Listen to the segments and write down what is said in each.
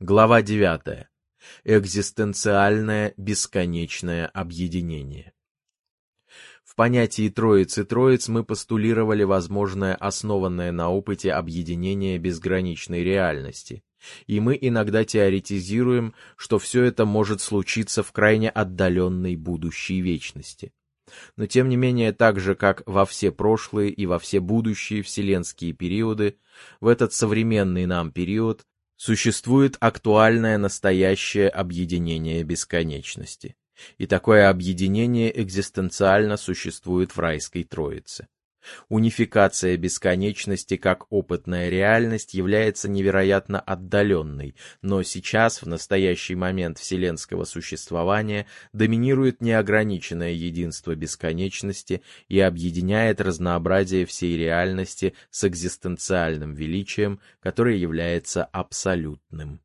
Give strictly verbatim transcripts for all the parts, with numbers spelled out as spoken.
Глава девятая. Экзистенциальное бесконечное объединение. В понятии Троицы Троиц мы постулировали возможное основанное на опыте объединение безграничной реальности, и мы иногда теоретизируем, что все это может случиться в крайне отдаленной будущей вечности. Но тем не менее, так же как во все прошлые и во все будущие вселенские периоды, в этот современный нам период существует актуальное настоящее объединение бесконечности. И такое объединение экзистенциально существует в райской Троице. Унификация бесконечности как опытная реальность является невероятно отдаленной, но сейчас, в настоящий момент вселенского существования, доминирует неограниченное единство бесконечности и объединяет разнообразие всей реальности с экзистенциальным величием, которое является абсолютным.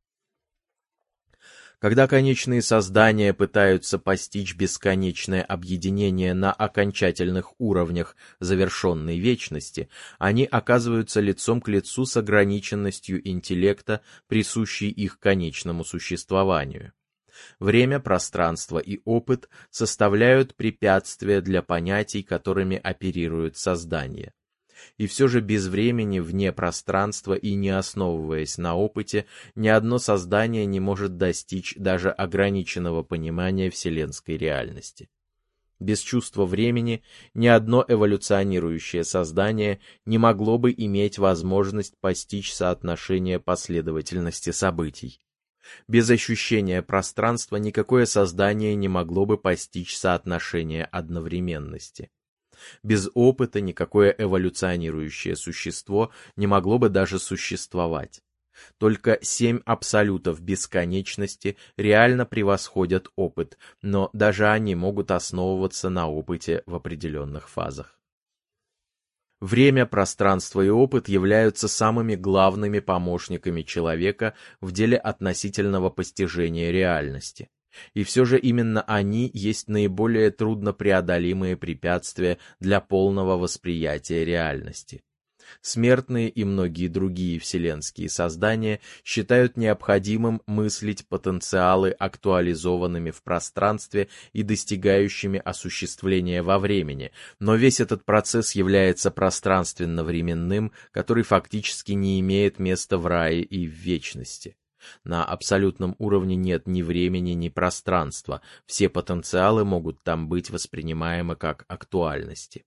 Когда конечные создания пытаются постичь бесконечное объединение на окончательных уровнях завершенной вечности, они оказываются лицом к лицу с ограниченностью интеллекта, присущей их конечному существованию. Время, пространство и опыт составляют препятствия для понятий, которыми оперируют создания. И все же без времени, вне пространства и не основываясь на опыте, ни одно создание не может достичь даже ограниченного понимания вселенской реальности. Без чувства времени ни одно эволюционирующее создание не могло бы иметь возможность постичь соотношение последовательности событий. Без ощущения пространства никакое создание не могло бы постичь соотношение одновременности. Без опыта никакое эволюционирующее существо не могло бы даже существовать. Только семь абсолютов бесконечности реально превосходят опыт, но даже они могут основываться на опыте в определенных фазах. Время, пространство и опыт являются самыми главными помощниками человека в деле относительного постижения реальности. И все же именно они есть наиболее труднопреодолимые препятствия для полного восприятия реальности. Смертные и многие другие вселенские создания считают необходимым мыслить потенциалы актуализованными в пространстве и достигающими осуществления во времени, но весь этот процесс является пространственно-временным, который фактически не имеет места в рае и в вечности. На абсолютном уровне нет ни времени, ни пространства, все потенциалы могут там быть воспринимаемы как актуальности.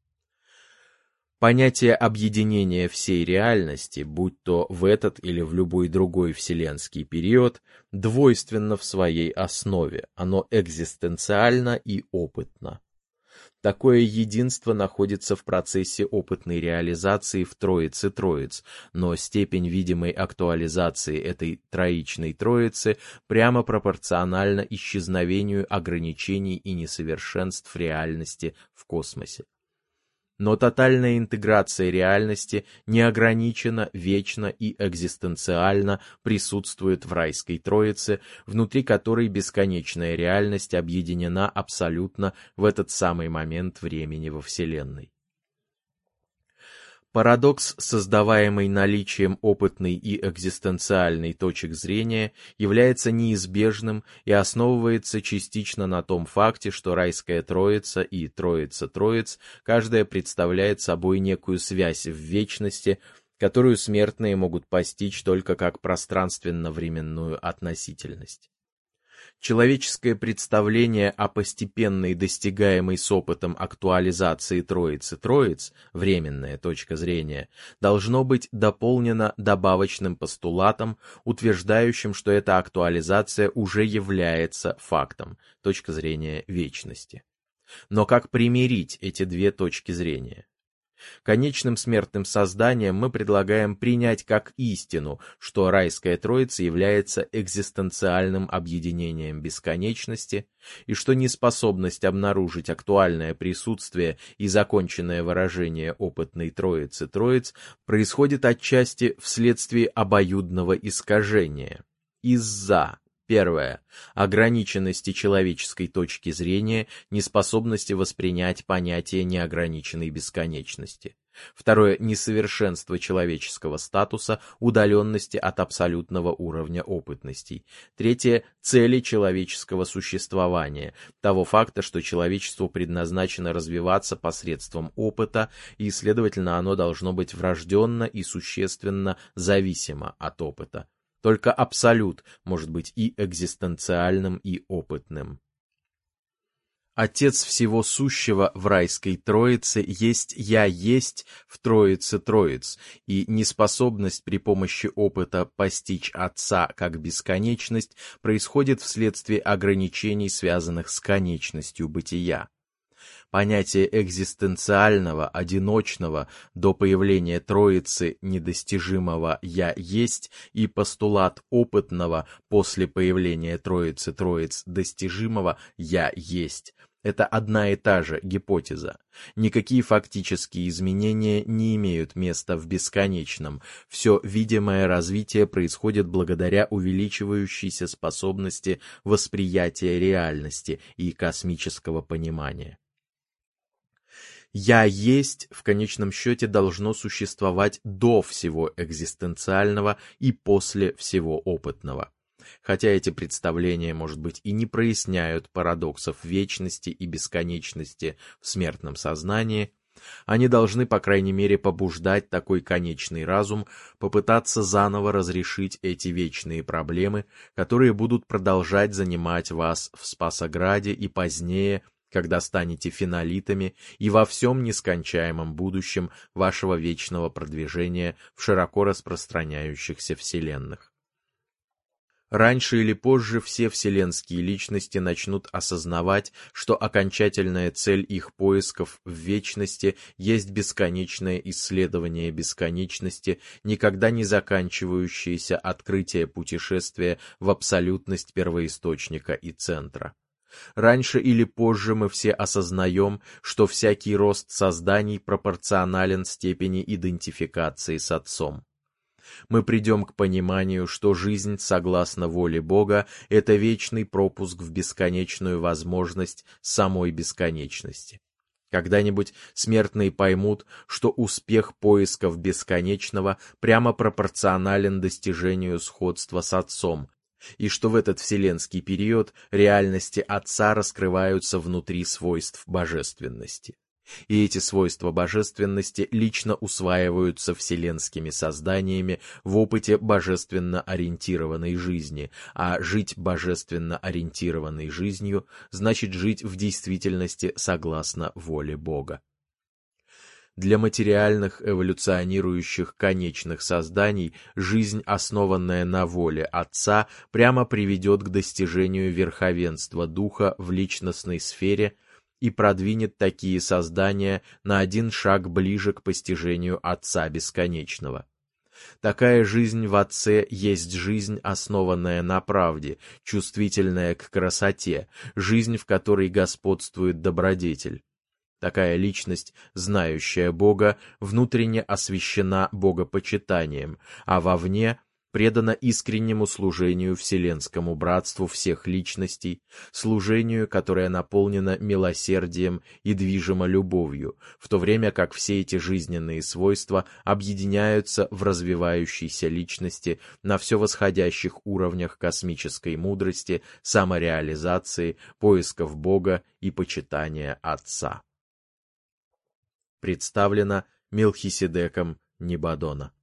Понятие объединения всей реальности, будь то в этот или в любой другой вселенский период, двойственно в своей основе, оно экзистенциально и опытно. Такое единство находится в процессе опытной реализации в Троице Троиц, но степень видимой актуализации этой троичной Троицы прямо пропорциональна исчезновению ограничений и несовершенств реальности в космосе. Но тотальная интеграция реальности неограниченно, вечно и экзистенциально присутствует в райской Троице, внутри которой бесконечная реальность объединена абсолютно в этот самый момент времени во Вселенной. Парадокс, создаваемый наличием опытной и экзистенциальной точек зрения, является неизбежным и основывается частично на том факте, что райская Троица и Троица Троиц, каждая представляет собой некую связь в вечности, которую смертные могут постичь только как пространственно-временную относительность. Человеческое представление о постепенной достигаемой с опытом актуализации Троицы Троиц, временная точка зрения, должно быть дополнено добавочным постулатом, утверждающим, что эта актуализация уже является фактом, точка зрения вечности. Но как примирить эти две точки зрения? Конечным смертным созданием мы предлагаем принять как истину, что райская Троица является экзистенциальным объединением бесконечности, и что неспособность обнаружить актуальное присутствие и законченное выражение опытной Троицы Троиц происходит отчасти вследствие обоюдного искажения. Из-за Первое. Ограниченности человеческой точки зрения, неспособности воспринять понятие неограниченной бесконечности. Второе — несовершенство человеческого статуса, удаленности от абсолютного уровня опытностей. Третье — цели человеческого существования, того факта, что человечеству предназначено развиваться посредством опыта, и, следовательно, оно должно быть врожденно и существенно зависимо от опыта. Только абсолют может быть и экзистенциальным, и опытным. Отец всего сущего в райской Троице есть «Я есть» в Троице Троиц, и неспособность при помощи опыта постичь Отца как бесконечность происходит вследствие ограничений, связанных с конечностью бытия. Понятие экзистенциального, одиночного, до появления Троицы недостижимого «Я есть» и постулат опытного после появления Троицы Троиц достижимого «Я есть» — это одна и та же гипотеза. Никакие фактические изменения не имеют места в бесконечном. Все видимое развитие происходит благодаря увеличивающейся способности восприятия реальности и космического понимания. «Я есть» в конечном счете должно существовать до всего экзистенциального и после всего опытного. Хотя эти представления, может быть, и не проясняют парадоксов вечности и бесконечности в смертном сознании, они должны, по крайней мере, побуждать такой конечный разум попытаться заново разрешить эти вечные проблемы, которые будут продолжать занимать вас в Спасограде и позднее, когда станете финолитами, и во всем нескончаемом будущем вашего вечного продвижения в широко распространяющихся вселенных. Раньше или позже все вселенские личности начнут осознавать, что окончательная цель их поисков в вечности есть бесконечное исследование бесконечности, никогда не заканчивающееся открытие путешествия в абсолютность первоисточника и центра. Раньше или позже мы все осознаем, что всякий рост созданий пропорционален степени идентификации с Отцом. Мы придем к пониманию, что жизнь, согласно воле Бога, это вечный пропуск в бесконечную возможность самой бесконечности. Когда-нибудь смертные поймут, что успех поисков бесконечного прямо пропорционален достижению сходства с Отцом, и что в этот вселенский период реальности Отца раскрываются внутри свойств божественности. И эти свойства божественности лично усваиваются вселенскими созданиями в опыте божественно ориентированной жизни, а жить божественно ориентированной жизнью значит жить в действительности согласно воле Бога. Для материальных эволюционирующих конечных созданий жизнь, основанная на воле Отца, прямо приведет к достижению верховенства Духа в личностной сфере и продвинет такие создания на один шаг ближе к постижению Отца Бесконечного. Такая жизнь в Отце есть жизнь, основанная на правде, чувствительная к красоте, жизнь, в которой господствует добродетель. Такая личность, знающая Бога, внутренне освящена богопочитанием, а вовне предана искреннему служению вселенскому братству всех личностей, служению, которое наполнено милосердием и движимо любовью, в то время как все эти жизненные свойства объединяются в развивающейся личности на все восходящих уровнях космической мудрости, самореализации, поисков Бога и почитания Отца. Представлено Мелхиседеком Небадона.